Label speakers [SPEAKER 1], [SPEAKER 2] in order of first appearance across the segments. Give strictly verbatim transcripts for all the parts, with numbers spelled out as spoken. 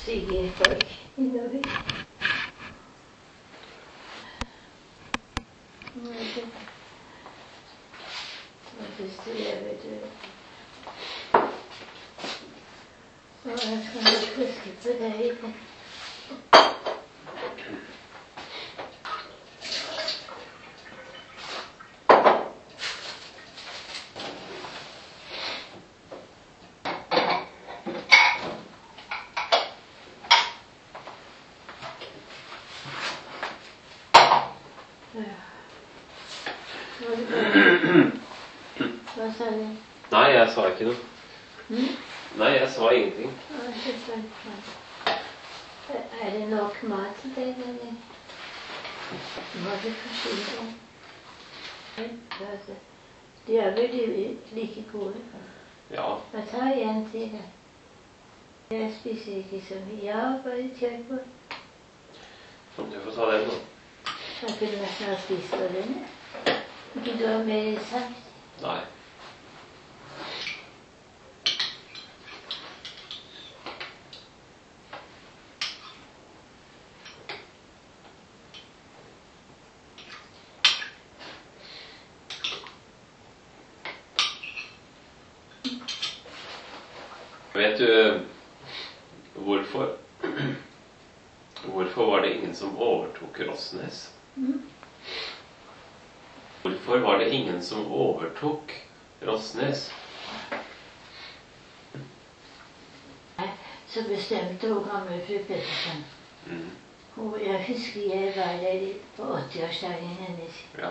[SPEAKER 1] stiger folk innover. Hva synes du jeg vet du? Og jeg skal nok huske på deg. Hva sa du?
[SPEAKER 2] Nei, jeg sa ikke noe.
[SPEAKER 1] Mm?
[SPEAKER 2] Nei, jeg sa ingenting.
[SPEAKER 1] Er det nok mat til deg, eller? Må du forsyne deg? De er vel like gode?
[SPEAKER 2] Ja.
[SPEAKER 1] Jeg tar en til deg. Jeg spiser ikke så mye. Ja, bare kjør på.
[SPEAKER 2] Du får ta den, da.
[SPEAKER 1] Jeg kunne nesten ha spist av denne. Ikke du har mer sagt?
[SPEAKER 2] Nei. Vet du hvorfor Hvorfor var det ingen som overtok Rosnes?
[SPEAKER 1] Mm.
[SPEAKER 2] Hvorfor var det ingen som overtok Rosnes?
[SPEAKER 1] Nei, så bestemte hun gamle fru Pettersen.
[SPEAKER 2] Mm.
[SPEAKER 1] Hun, jeg husker jeg var der på åtti-årsdagen hennes.
[SPEAKER 2] Ja.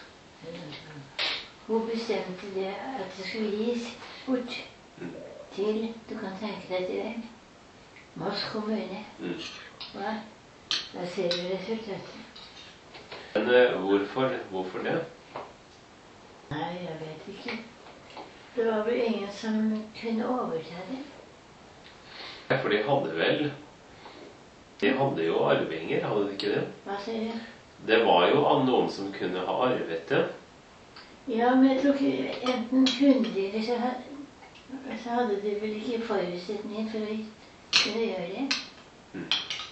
[SPEAKER 1] Hun bestemte det at det skulle gis bort
[SPEAKER 2] Mm.
[SPEAKER 1] til, du kan tenke deg til dem, Moss kommune.
[SPEAKER 2] Mm.
[SPEAKER 1] Hva? Da ser du resultatet.
[SPEAKER 2] Men uh, hvorfor, hvorfor det?
[SPEAKER 1] Nei, jeg vet ikke. Det var vel ingen som kunne overta det.
[SPEAKER 2] Ja, for de hadde vel De hadde jo arvinger, hadde de ikke det?
[SPEAKER 1] Hva sier du?
[SPEAKER 2] Det var jo noen som kunne ha arvet det.
[SPEAKER 1] Ja, men jeg tror ikke enten kunne de, eller så hadde, så hadde de vel ikke forutsetning for å kunne gjøre det.
[SPEAKER 2] Mm.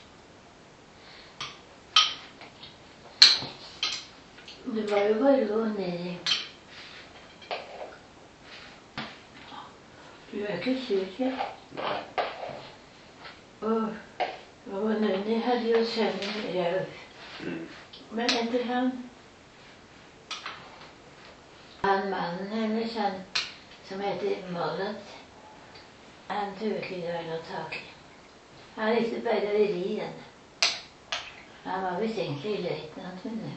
[SPEAKER 1] Det var jo bare å gå ned i. Du er ikke syk, ja?
[SPEAKER 2] Nei.
[SPEAKER 1] Og, og Nunni hadde jo sønnen Rauf.
[SPEAKER 2] Mm.
[SPEAKER 1] Men etter han, han mannen hennes, han som heter Mollet, han tror ikke det var noe tak i. Han likte bare å ri henne. Han var visst egentlig løytnant, men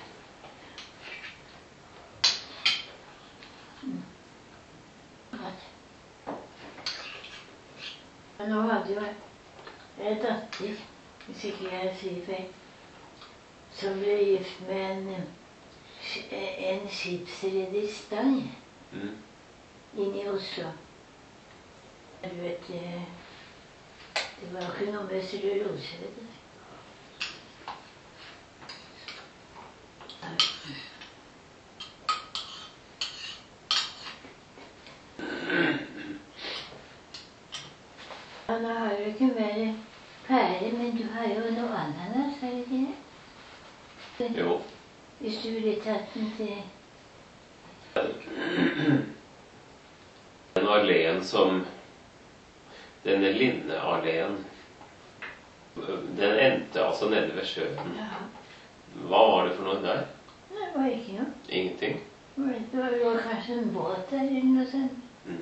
[SPEAKER 1] Men nå hadde jo en datter, hvis ikke jeg sier feil, som ble gift med en, en skipsreder Stang
[SPEAKER 2] Mm.
[SPEAKER 1] inne i Oslo. Du vet, det var ikke noe med cellulose, vet du. Ja, nå har du ikke mer pære, men du har jo noe ananas, har du ikke det?
[SPEAKER 2] Jo.
[SPEAKER 1] Hvis du ville tatt den til...
[SPEAKER 2] Den alléen som Denne Linne-alléen, den endte altså nede ved sjøen.
[SPEAKER 1] Ja,
[SPEAKER 2] Hva var det for noe der?
[SPEAKER 1] det var ikke noe.
[SPEAKER 2] Ingenting?
[SPEAKER 1] Det var jo kanskje en båt der eller noe sånt.
[SPEAKER 2] Mm.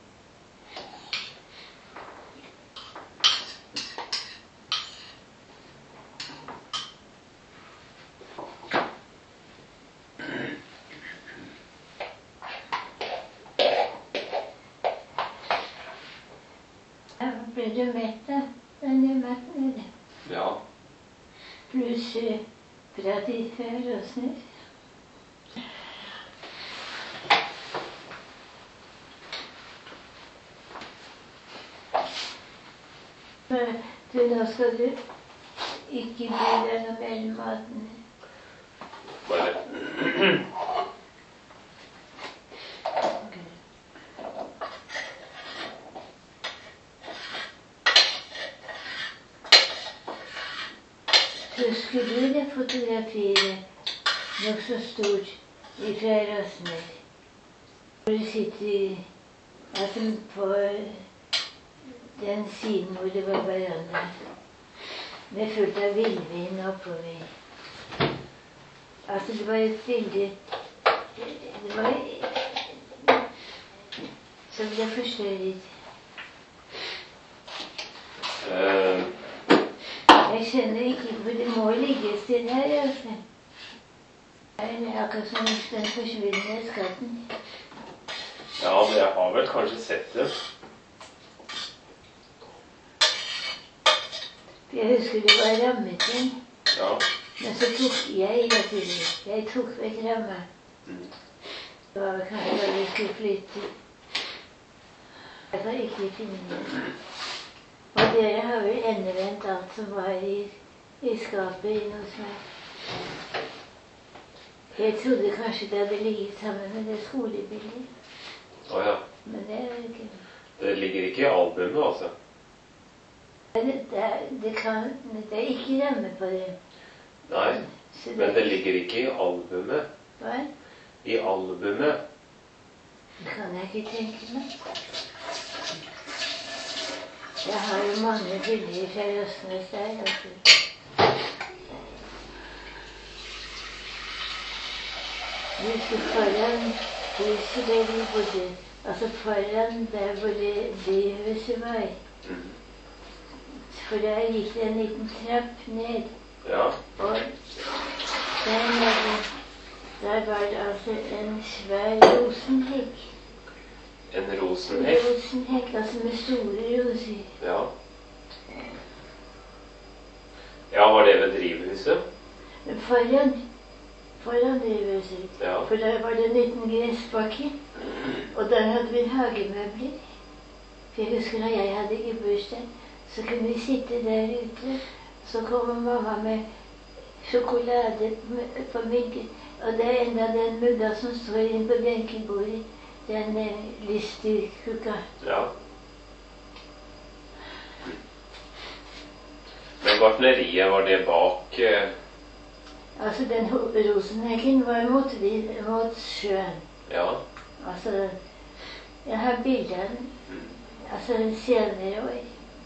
[SPEAKER 1] Ja, ble du mett da? Den er mett nede.
[SPEAKER 2] Ja.
[SPEAKER 1] Pluss eh, fra de før Rosnes. Men du, nå skal du ikke bli der noe mellom maten.
[SPEAKER 2] Bare
[SPEAKER 1] Husker du det fotografiet nok så stort fra Røsner? Hvor du sitter altså på den siden hvor det var veranda. Det er fullt av villvin oppover. Altså det var et bilde. Det var så ble forstørret.
[SPEAKER 2] Uh.
[SPEAKER 1] Jeg skjønner ikke hvor det må ligge et sted her, altså. Det er akkurat som den forsvunne skatten.
[SPEAKER 2] Ja, men jeg har vel kanskje sett det.
[SPEAKER 1] Jeg husker det var rammet inn.
[SPEAKER 2] Ja.
[SPEAKER 1] Men så tok jeg det til det. Jeg tok vekk ramma.
[SPEAKER 2] Mm.
[SPEAKER 1] Det var vel kanskje da vi skulle flytte. Jeg var ikke finne det. Og dere har vel endevendt alt som var i, i skapet inne hos meg. Jeg trodde kanskje det hadde ligget sammen med det skolebildet.
[SPEAKER 2] Å ja.
[SPEAKER 1] Men det er vel ikke.
[SPEAKER 2] Det ligger ikke i albumet, altså?
[SPEAKER 1] Det, det, det, kan, det er ikke ramme på det.
[SPEAKER 2] Nei,
[SPEAKER 1] det,
[SPEAKER 2] men det ligger ikke i albumet.
[SPEAKER 1] Hva?
[SPEAKER 2] I albumet.
[SPEAKER 1] Det kan jeg ikke tenke meg. Jeg har jo mange bilder fra Røsnes der. Altså. Vi skulle foran huset der vi bodde. Altså foran der hvor det drivhuset var.
[SPEAKER 2] Mm.
[SPEAKER 1] For der gikk det en liten trapp ned.
[SPEAKER 2] Ja.
[SPEAKER 1] Og der nede, der var det altså en svær rosenhekk.
[SPEAKER 2] En rosenhekk?
[SPEAKER 1] Rosenhekk, altså med store roser.
[SPEAKER 2] Ja. Ja, var det ved drivhuset?
[SPEAKER 1] Foran, foran drivhuset.
[SPEAKER 2] Ja.
[SPEAKER 1] For der var det en liten gressbakke. Og der hadde vi hagemøbler. For jeg husker da jeg hadde gebursdag, så kunne vi sitte der ute. Så kommer mamma med sjokolade på myggen. Og det er enda den mugga som står inne på benkebordet. Den eh, listerkukka.
[SPEAKER 2] Ja. Men gartneriet, var det bak eh...
[SPEAKER 1] Altså den rosenhekken var mot, mot sjøen.
[SPEAKER 2] Ja.
[SPEAKER 1] Altså, jeg har bildene.
[SPEAKER 2] Mm.
[SPEAKER 1] Altså senere år.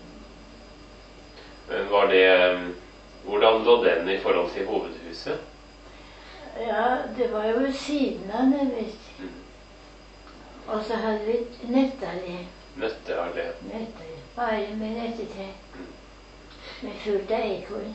[SPEAKER 2] Men var det... Hvordan lå den i forhold til hovedhuset?
[SPEAKER 1] Ja, det var jo siden av det, visst.
[SPEAKER 2] Mm.
[SPEAKER 1] Og så hadde vi nøtteallé.
[SPEAKER 2] Nøtteallé.
[SPEAKER 1] Nøtteallé. Bare med nøttetre.
[SPEAKER 2] Mm.
[SPEAKER 1] Med fullt av ekorn.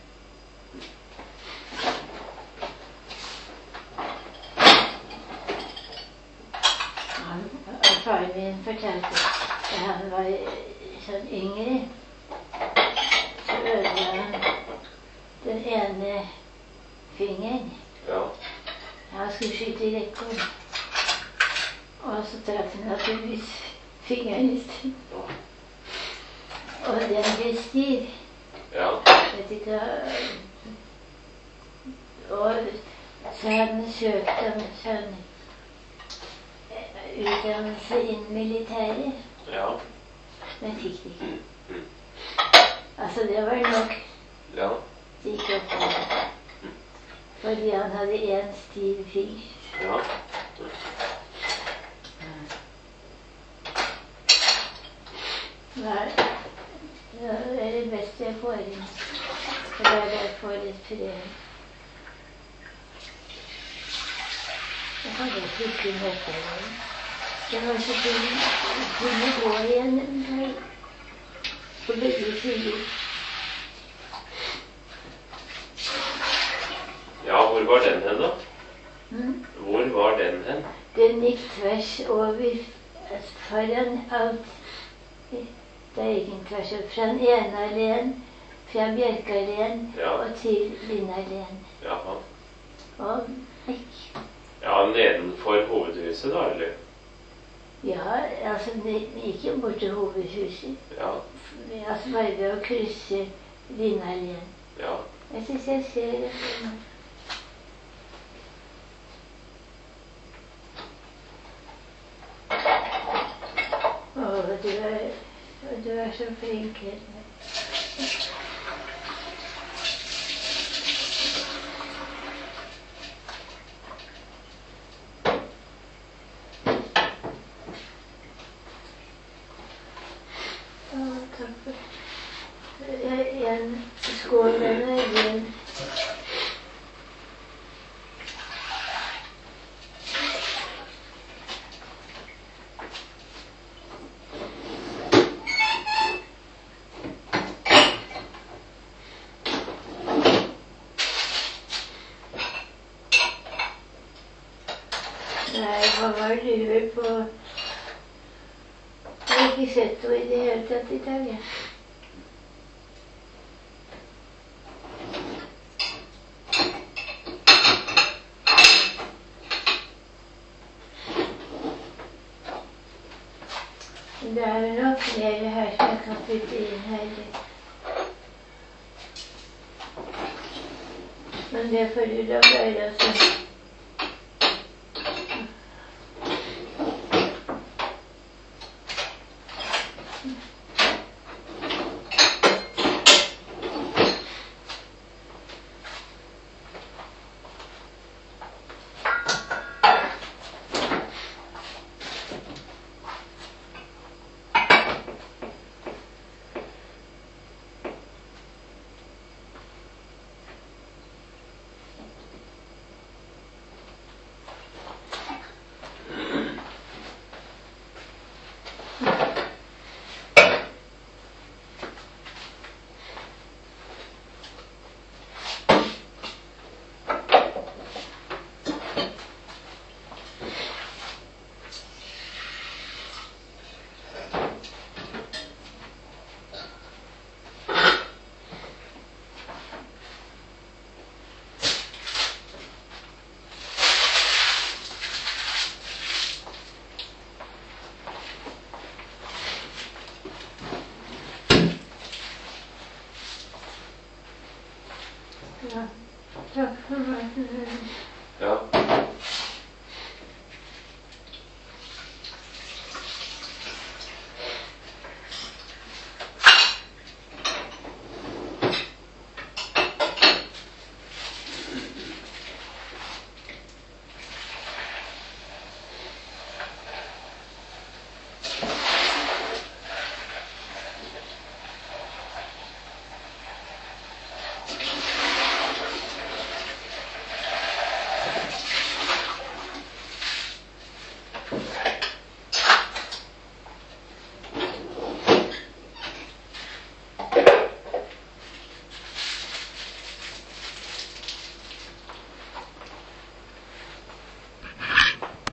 [SPEAKER 1] Han, og faren min fortalte at han var sånn yngre. Så ødela han den ene fingeren.
[SPEAKER 2] Ja.
[SPEAKER 1] Han skulle skyte i rekkord. Og så trakk han naturligvis fingeren i sted.
[SPEAKER 2] Ja.
[SPEAKER 1] Og den ble stiv.
[SPEAKER 2] Ja.
[SPEAKER 1] Vet ikke hva. Og så hadde han søkt om sånn utdannelse innen militæret.
[SPEAKER 2] Ja.
[SPEAKER 1] Men fikk det ikke.
[SPEAKER 2] Mm. Mm.
[SPEAKER 1] Altså, det var nok.
[SPEAKER 2] Ja.
[SPEAKER 1] Det gikk opp på det. Fordi han hadde en stiv finger.
[SPEAKER 2] Ja.
[SPEAKER 1] Nei, det er det beste jeg får inn. For det er det jeg får litt fred. Jeg hadde ikke nøtte der. Det var så fint. Jeg kunne gå igjen på begge sider.
[SPEAKER 2] Ja, hvor var den hen da?
[SPEAKER 1] Mm.
[SPEAKER 2] Hvor var den hen?
[SPEAKER 1] Den gikk tvers over, foran alt. Det gikk en tvers over. Fra den ene alléen, fra Bjørkalléen,
[SPEAKER 2] Ja.
[SPEAKER 1] og til Lindalléen.
[SPEAKER 2] Jaha.
[SPEAKER 1] Og vekk.
[SPEAKER 2] Ja, nedenfor hovedhuset da, eller?
[SPEAKER 1] Ja, altså, det gikk jo bort til hovedhuset.
[SPEAKER 2] Ja.
[SPEAKER 1] Altså, bare ved å krysse Lindalléen.
[SPEAKER 2] Ja.
[SPEAKER 1] Jeg synes jeg ser det. Åh, du er, du er så flink. en skål med vin. Nei, mamma lurer på Jeg har ikke sett henne i det hele tatt i dag. Ja. Det er nok mer her som jeg kan putte inn her. Men det får du da bare også. Ja, takk for meg.